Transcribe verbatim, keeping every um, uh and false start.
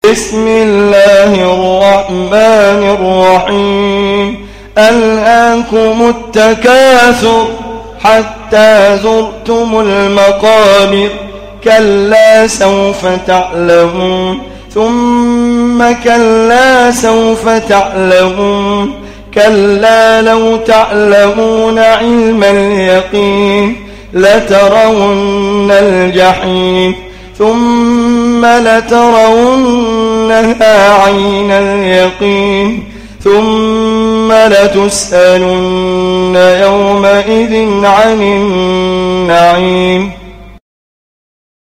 بسم الله الرحمن الرحيم ألهاكم التكاثر حتى زرتم المقابر كلا سوف تعلمون ثم كلا سوف تعلمون كلا لو تعلمون علم اليقين لترون الجحيم ثم لترونها عين اليقين ثم لتسألن يومئذ عن النعيم